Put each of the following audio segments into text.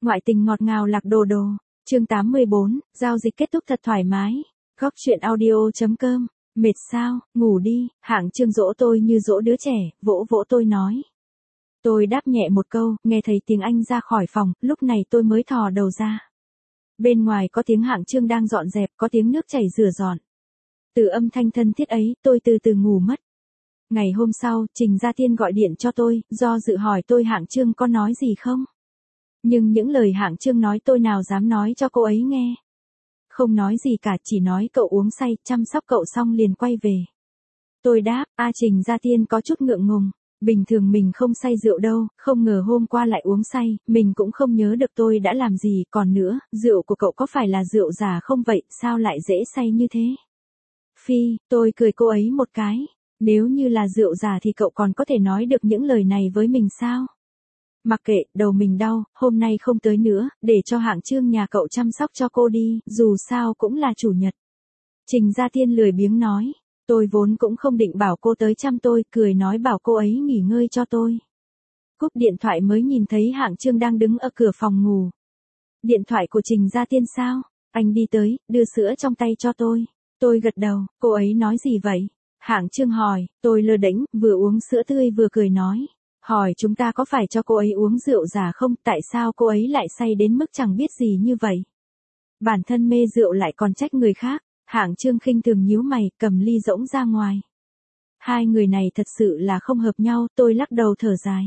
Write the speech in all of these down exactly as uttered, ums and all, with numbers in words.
Ngoại tình ngọt ngào lạc đồ đồ. Chương tám mươi bốn, giao dịch kết thúc thật thoải mái. Góc truyện audio.com. Mệt sao, ngủ đi, Hạng Chương dỗ tôi như dỗ đứa trẻ, vỗ vỗ tôi nói. Tôi đáp nhẹ một câu, nghe thấy tiếng anh ra khỏi phòng, lúc này tôi mới thò đầu ra. Bên ngoài có tiếng Hạng Chương đang dọn dẹp, có tiếng nước chảy rửa dọn. Từ âm thanh thân thiết ấy, tôi từ từ ngủ mất. Ngày hôm sau, Trình Gia Tiên gọi điện cho tôi, do dự hỏi tôi Hạng Chương có nói gì không? Nhưng những lời Hạng Chương nói tôi nào dám nói cho cô ấy nghe. Không nói gì cả, chỉ nói cậu uống say, chăm sóc cậu xong liền quay về. Tôi đáp, a Trình Gia Tiên có chút ngượng ngùng. Bình thường mình không say rượu đâu, không ngờ hôm qua lại uống say, mình cũng không nhớ được tôi đã làm gì, còn nữa, rượu của cậu có phải là rượu giả không vậy, sao lại dễ say như thế? Phi, tôi cười cô ấy một cái, nếu như là rượu giả thì cậu còn có thể nói được những lời này với mình sao? Mặc kệ, đầu mình đau, hôm nay không tới nữa, để cho Hạng Chương nhà cậu chăm sóc cho cô đi, dù sao cũng là chủ nhật. Trình Gia Tiên lười biếng nói. Tôi vốn cũng không định bảo cô tới chăm tôi, cười nói bảo cô ấy nghỉ ngơi cho tôi. Cúp điện thoại mới nhìn thấy Hạng Chương đang đứng ở cửa phòng ngủ. Điện thoại của Trình Gia Tiên sao? Anh đi tới, đưa sữa trong tay cho tôi. Tôi gật đầu, cô ấy nói gì vậy? Hạng Chương hỏi, tôi lơ đễnh, vừa uống sữa tươi vừa cười nói. Hỏi chúng ta có phải cho cô ấy uống rượu giả không, tại sao cô ấy lại say đến mức chẳng biết gì như vậy? Bản thân mê rượu lại còn trách người khác. Hạng Chương khinh thường nhíu mày, cầm ly rỗng ra ngoài. Hai người này thật sự là không hợp nhau, tôi lắc đầu thở dài.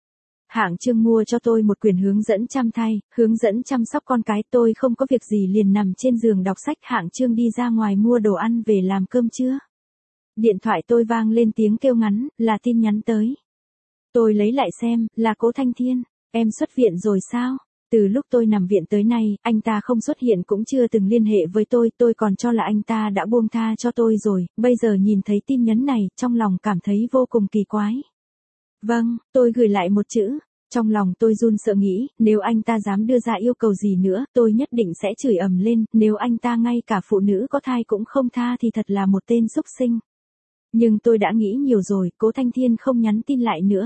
Hạng Chương mua cho tôi một quyển hướng dẫn chăm thai, hướng dẫn chăm sóc con cái, tôi không có việc gì liền nằm trên giường đọc sách. Hạng Chương đi ra ngoài mua đồ ăn về làm cơm trưa. Điện thoại tôi vang lên tiếng kêu ngắn, là tin nhắn tới. Tôi lấy lại xem, là Cố Thanh Thiên, em xuất viện rồi sao? Từ lúc tôi nằm viện tới nay, anh ta không xuất hiện cũng chưa từng liên hệ với tôi, tôi còn cho là anh ta đã buông tha cho tôi rồi, bây giờ nhìn thấy tin nhắn này, trong lòng cảm thấy vô cùng kỳ quái. Vâng, tôi gửi lại một chữ, trong lòng tôi run sợ nghĩ, nếu anh ta dám đưa ra yêu cầu gì nữa, tôi nhất định sẽ chửi ầm lên, nếu anh ta ngay cả phụ nữ có thai cũng không tha thì thật là một tên súc sinh. Nhưng tôi đã nghĩ nhiều rồi, Cố Thanh Thiên không nhắn tin lại nữa.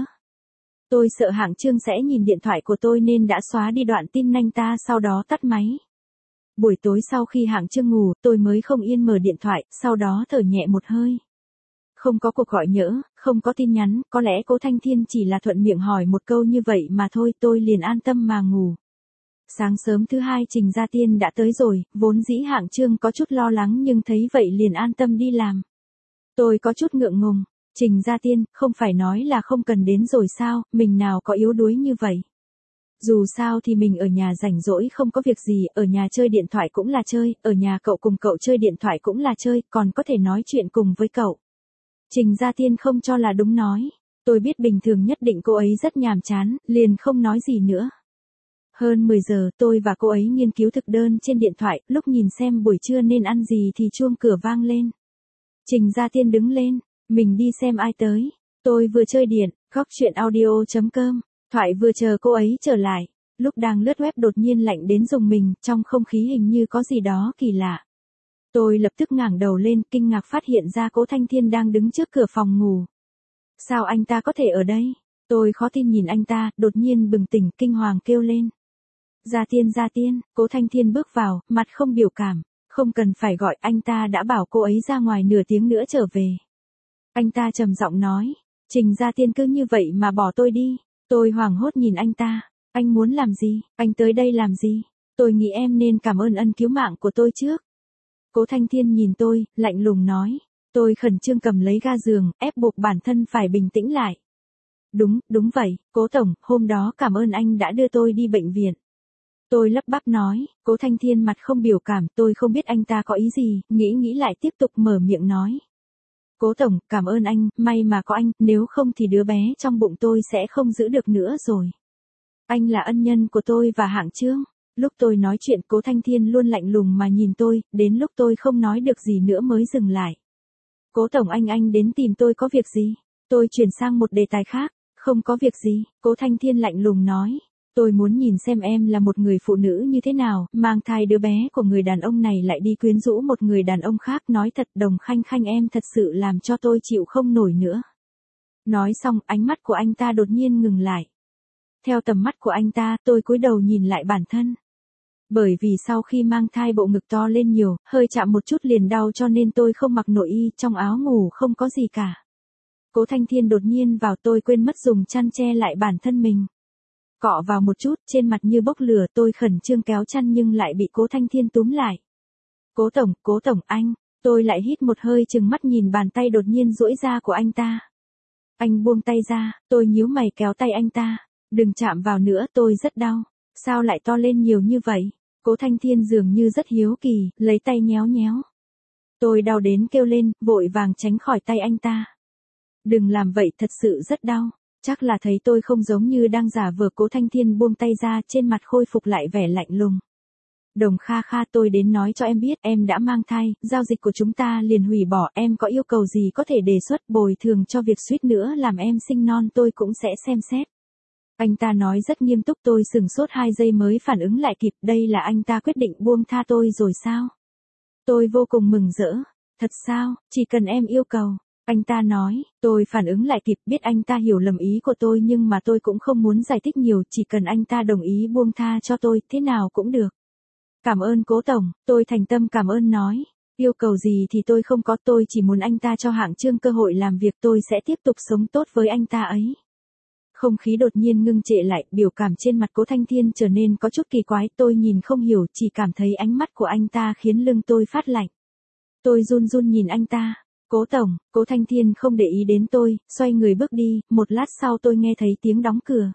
Tôi sợ Hạng Chương sẽ nhìn điện thoại của tôi nên đã xóa đi đoạn tin anh ta sau đó tắt máy. Buổi tối sau khi Hạng Chương ngủ, tôi mới không yên mở điện thoại, sau đó thở nhẹ một hơi. Không có cuộc gọi nhỡ, không có tin nhắn, có lẽ Cố Thanh Thiên chỉ là thuận miệng hỏi một câu như vậy mà thôi, tôi liền an tâm mà ngủ. Sáng sớm thứ hai Trình Gia Tiên đã tới rồi, vốn dĩ Hạng Chương có chút lo lắng nhưng thấy vậy liền an tâm đi làm. Tôi có chút ngượng ngùng. Trình Gia Tiên, không phải nói là không cần đến rồi sao, mình nào có yếu đuối như vậy. Dù sao thì mình ở nhà rảnh rỗi không có việc gì, ở nhà chơi điện thoại cũng là chơi, ở nhà cậu cùng cậu chơi điện thoại cũng là chơi, còn có thể nói chuyện cùng với cậu. Trình Gia Tiên không cho là đúng nói. Tôi biết bình thường nhất định cô ấy rất nhàm chán, liền không nói gì nữa. Hơn mười giờ tôi và cô ấy nghiên cứu thực đơn trên điện thoại, lúc nhìn xem buổi trưa nên ăn gì thì chuông cửa vang lên. Trình Gia Tiên đứng lên. Mình đi xem ai tới. Tôi vừa chơi điện, góc truyện audio.com, thoại vừa chờ cô ấy trở lại. Lúc đang lướt web đột nhiên lạnh đến rùng mình, trong không khí hình như có gì đó kỳ lạ. Tôi lập tức ngẩng đầu lên, kinh ngạc phát hiện ra Cố Thanh Thiên đang đứng trước cửa phòng ngủ. Sao anh ta có thể ở đây? Tôi khó tin nhìn anh ta, đột nhiên bừng tỉnh, kinh hoàng kêu lên. Gia Tiên, Gia Tiên, Cố Thanh Thiên bước vào, mặt không biểu cảm, không cần phải gọi, anh ta đã bảo cô ấy ra ngoài nửa tiếng nữa trở về. Anh ta trầm giọng nói, Trình Gia Tiên cứ như vậy mà bỏ tôi đi. Tôi hoảng hốt nhìn anh ta, anh muốn làm gì, anh tới đây làm gì? Tôi nghĩ em nên cảm ơn ân cứu mạng của tôi trước. Cố Thanh Thiên nhìn tôi, lạnh lùng nói. Tôi khẩn trương cầm lấy ga giường, ép buộc bản thân phải bình tĩnh lại. Đúng, đúng vậy, Cố Tổng, hôm đó cảm ơn anh đã đưa tôi đi bệnh viện. Tôi lắp bắp nói, Cố Thanh Thiên mặt không biểu cảm, tôi không biết anh ta có ý gì, nghĩ nghĩ lại tiếp tục mở miệng nói. Cố Tổng, cảm ơn anh, may mà có anh, nếu không thì đứa bé trong bụng tôi sẽ không giữ được nữa rồi. Anh là ân nhân của tôi và Hạng Chương. Lúc tôi nói chuyện Cố Thanh Thiên luôn lạnh lùng mà nhìn tôi, đến lúc tôi không nói được gì nữa mới dừng lại. Cố Tổng anh anh đến tìm tôi có việc gì? Tôi chuyển sang một đề tài khác, không có việc gì, Cố Thanh Thiên lạnh lùng nói. Tôi muốn nhìn xem em là một người phụ nữ như thế nào, mang thai đứa bé của người đàn ông này lại đi quyến rũ một người đàn ông khác, nói thật Đồng Khanh Khanh em thật sự làm cho tôi chịu không nổi nữa. Nói xong, ánh mắt của anh ta đột nhiên ngừng lại. Theo tầm mắt của anh ta, tôi cúi đầu nhìn lại bản thân. Bởi vì sau khi mang thai bộ ngực to lên nhiều, hơi chạm một chút liền đau cho nên tôi không mặc nội y, trong áo ngủ không có gì cả. Cố Thanh Thiên đột nhiên vào, tôi quên mất dùng chăn che lại bản thân mình. Cọ vào một chút, trên mặt như bốc lửa, tôi khẩn trương kéo chăn nhưng lại bị Cố Thanh Thiên túm lại. Cố tổng, Cố tổng, anh, tôi lại hít một hơi chừng mắt nhìn bàn tay đột nhiên duỗi ra của anh ta. Anh buông tay ra, tôi nhíu mày kéo tay anh ta. Đừng chạm vào nữa, tôi rất đau. Sao lại to lên nhiều như vậy? Cố Thanh Thiên dường như rất hiếu kỳ, lấy tay nhéo nhéo. Tôi đau đến kêu lên, vội vàng tránh khỏi tay anh ta. Đừng làm vậy, thật sự rất đau. Chắc là thấy tôi không giống như đang giả vờ. Cố Thanh Thiên buông tay ra, trên mặt khôi phục lại vẻ lạnh lùng. Đồng Kha Kha, tôi đến nói cho em biết, em đã mang thai, giao dịch của chúng ta liền hủy bỏ, em có yêu cầu gì có thể đề xuất, bồi thường cho việc suýt nữa làm em sinh non tôi cũng sẽ xem xét. Anh ta nói rất nghiêm túc, tôi sửng sốt hai giây mới phản ứng lại kịp, đây là anh ta quyết định buông tha tôi rồi sao? Tôi vô cùng mừng rỡ. Thật sao, chỉ cần em yêu cầu. Anh ta nói, tôi phản ứng lại kịp, biết anh ta hiểu lầm ý của tôi nhưng mà tôi cũng không muốn giải thích nhiều, chỉ cần anh ta đồng ý buông tha cho tôi, thế nào cũng được. Cảm ơn Cố tổng, tôi thành tâm cảm ơn nói. Yêu cầu gì thì tôi không có, tôi chỉ muốn anh ta cho Hạng Trương cơ hội làm việc, tôi sẽ tiếp tục sống tốt với anh ta ấy. Không khí đột nhiên ngưng trệ lại, biểu cảm trên mặt Cố Thanh Thiên trở nên có chút kỳ quái, tôi nhìn không hiểu, chỉ cảm thấy ánh mắt của anh ta khiến lưng tôi phát lạnh. Tôi run run nhìn anh ta. Cố tổng, Cố Thanh Thiên không để ý đến tôi, xoay người bước đi, một lát sau tôi nghe thấy tiếng đóng cửa.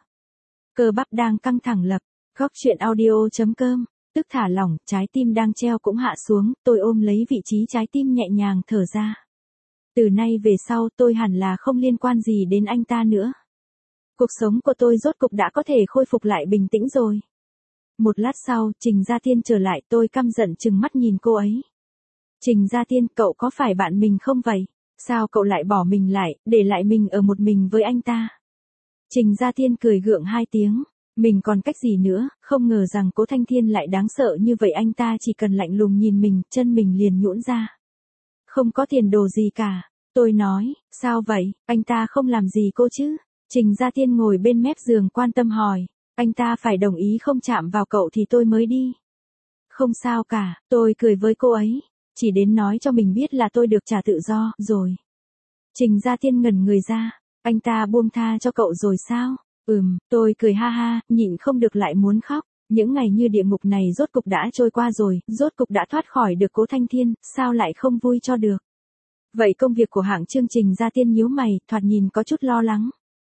Cơ bắp đang căng thẳng lập, góc truyện audio chấm com, tức thả lỏng, trái tim đang treo cũng hạ xuống, tôi ôm lấy vị trí trái tim nhẹ nhàng thở ra. Từ nay về sau tôi hẳn là không liên quan gì đến anh ta nữa. Cuộc sống của tôi rốt cục đã có thể khôi phục lại bình tĩnh rồi. Một lát sau, Trình Gia Tiên trở lại, tôi căm giận trừng mắt nhìn cô ấy. Trình Gia Tiên, cậu có phải bạn mình không vậy? Sao cậu lại bỏ mình lại, để lại mình ở một mình với anh ta? Trình Gia Tiên cười gượng hai tiếng. Mình còn cách gì nữa, không ngờ rằng Cố Thanh Thiên lại đáng sợ như vậy, anh ta chỉ cần lạnh lùng nhìn mình, chân mình liền nhũn ra. Không có tiền đồ gì cả. Tôi nói, sao vậy, anh ta không làm gì cô chứ? Trình Gia Tiên ngồi bên mép giường quan tâm hỏi, anh ta phải đồng ý không chạm vào cậu thì tôi mới đi. Không sao cả, tôi cười với cô ấy, chỉ đến nói cho mình biết là tôi được trả tự do, rồi. Trình Gia Tiên ngẩn người ra, anh ta buông tha cho cậu rồi sao? Ừm, tôi cười ha ha, nhịn không được lại muốn khóc. Những ngày như địa ngục này rốt cục đã trôi qua rồi, rốt cục đã thoát khỏi được Cố Thanh Thiên, sao lại không vui cho được? Vậy công việc của Hạng Trương? Trình Gia Tiên nhíu mày, thoạt nhìn có chút lo lắng.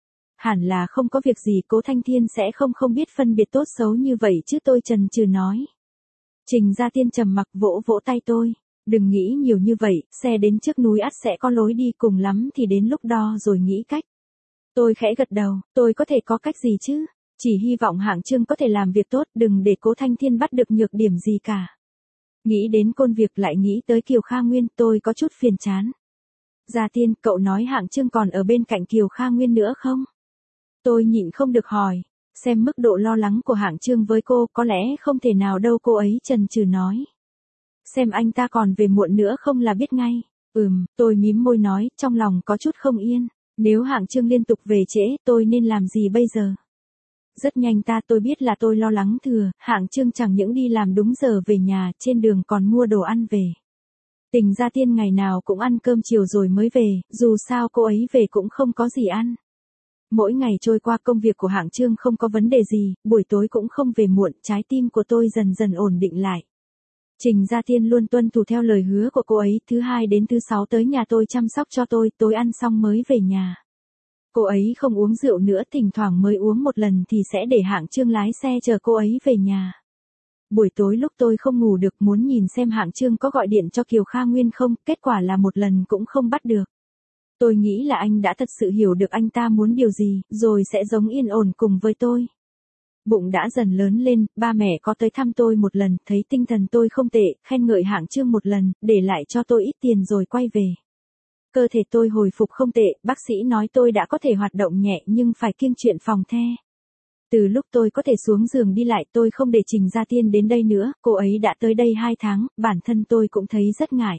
Hẳn là không có việc gì, Cố Thanh Thiên sẽ không không biết phân biệt tốt xấu như vậy chứ, tôi chần chừ nói. Trình Gia Tiên trầm mặc vỗ vỗ tay tôi. Đừng nghĩ nhiều như vậy, xe đến trước núi ắt sẽ có lối đi, cùng lắm thì đến lúc đó rồi nghĩ cách. Tôi khẽ gật đầu, tôi có thể có cách gì chứ? Chỉ hy vọng Hạng Trương có thể làm việc tốt, đừng để Cố Thanh Thiên bắt được nhược điểm gì cả. Nghĩ đến công việc lại nghĩ tới Kiều Kha Nguyên, tôi có chút phiền chán. Gia Tiên, cậu nói Hạng Trương còn ở bên cạnh Kiều Kha Nguyên nữa không? Tôi nhịn không được hỏi, xem mức độ lo lắng của Hạng Trương với cô, có lẽ không thể nào đâu, cô ấy chần chừ nói. Xem anh ta còn về muộn nữa không là biết ngay. Ừm, tôi mím môi nói, trong lòng có chút không yên. Nếu Hạng Trương liên tục về trễ, tôi nên làm gì bây giờ? Rất nhanh ta tôi biết là tôi lo lắng thừa, Hạng Trương chẳng những đi làm đúng giờ về nhà, trên đường còn mua đồ ăn về. Tình Gia Tiên ngày nào cũng ăn cơm chiều rồi mới về, dù sao cô ấy về cũng không có gì ăn. Mỗi ngày trôi qua công việc của Hạng Trương không có vấn đề gì, buổi tối cũng không về muộn, trái tim của tôi dần dần ổn định lại. Trình Gia Tiên luôn tuân thủ theo lời hứa của cô ấy, thứ hai đến thứ sáu tới nhà tôi chăm sóc cho tôi, tối ăn xong mới về nhà. Cô ấy không uống rượu nữa, thỉnh thoảng mới uống một lần thì sẽ để Hạng Trương lái xe chờ cô ấy về nhà. Buổi tối lúc tôi không ngủ được muốn nhìn xem Hạng Trương có gọi điện cho Kiều Kha Nguyên không, kết quả là một lần cũng không bắt được. Tôi nghĩ là anh đã thật sự hiểu được anh ta muốn điều gì, rồi sẽ giống yên ổn cùng với tôi. Bụng đã dần lớn lên, ba mẹ có tới thăm tôi một lần, thấy tinh thần tôi không tệ, khen ngợi Hạng Trương một lần, để lại cho tôi ít tiền rồi quay về. Cơ thể tôi hồi phục không tệ, bác sĩ nói tôi đã có thể hoạt động nhẹ nhưng phải kiêng chuyện phòng the. Từ lúc tôi có thể xuống giường đi lại, tôi không để Trình Gia Tiên đến đây nữa, cô ấy đã tới đây hai tháng, bản thân tôi cũng thấy rất ngại.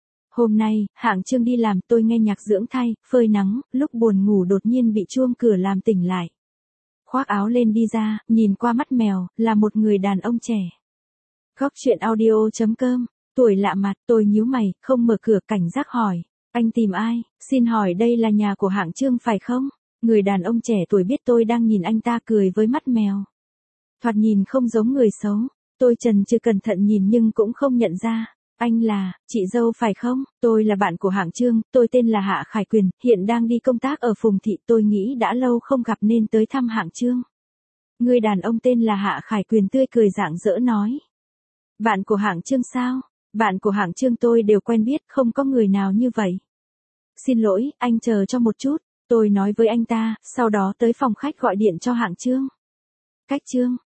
Hôm nay, Hạng Trương đi làm, tôi nghe nhạc dưỡng thai, phơi nắng, lúc buồn ngủ đột nhiên bị chuông cửa làm tỉnh lại. khoác áo lên đi ra, nhìn qua mắt mèo, là một người đàn ông trẻ. Góc chuyện audio chấm com, tuổi lạ mặt, tôi nhíu mày, không mở cửa, cảnh giác hỏi. Anh tìm ai? Xin hỏi đây là nhà của hạng Trương phải không? Người đàn ông trẻ tuổi biết tôi đang nhìn anh ta, cười với mắt mèo. Thoạt nhìn không giống người xấu. Tôi chần chừ cẩn thận nhìn nhưng cũng không nhận ra. Anh là, chị dâu phải không? Tôi là bạn của hạng Trương, tôi tên là Hạ Khải Quyền, hiện đang đi công tác ở Phùng Thị, tôi nghĩ đã lâu không gặp nên tới thăm hạng Trương. Người đàn ông tên là Hạ Khải Quyền tươi cười rạng rỡ nói. Bạn của hạng Trương sao? Bạn của hạng Trương tôi đều quen biết, không có người nào như vậy. Xin lỗi, anh chờ cho một chút, tôi nói với anh ta, sau đó tới phòng khách gọi điện cho hạng Trương. Cách Trương,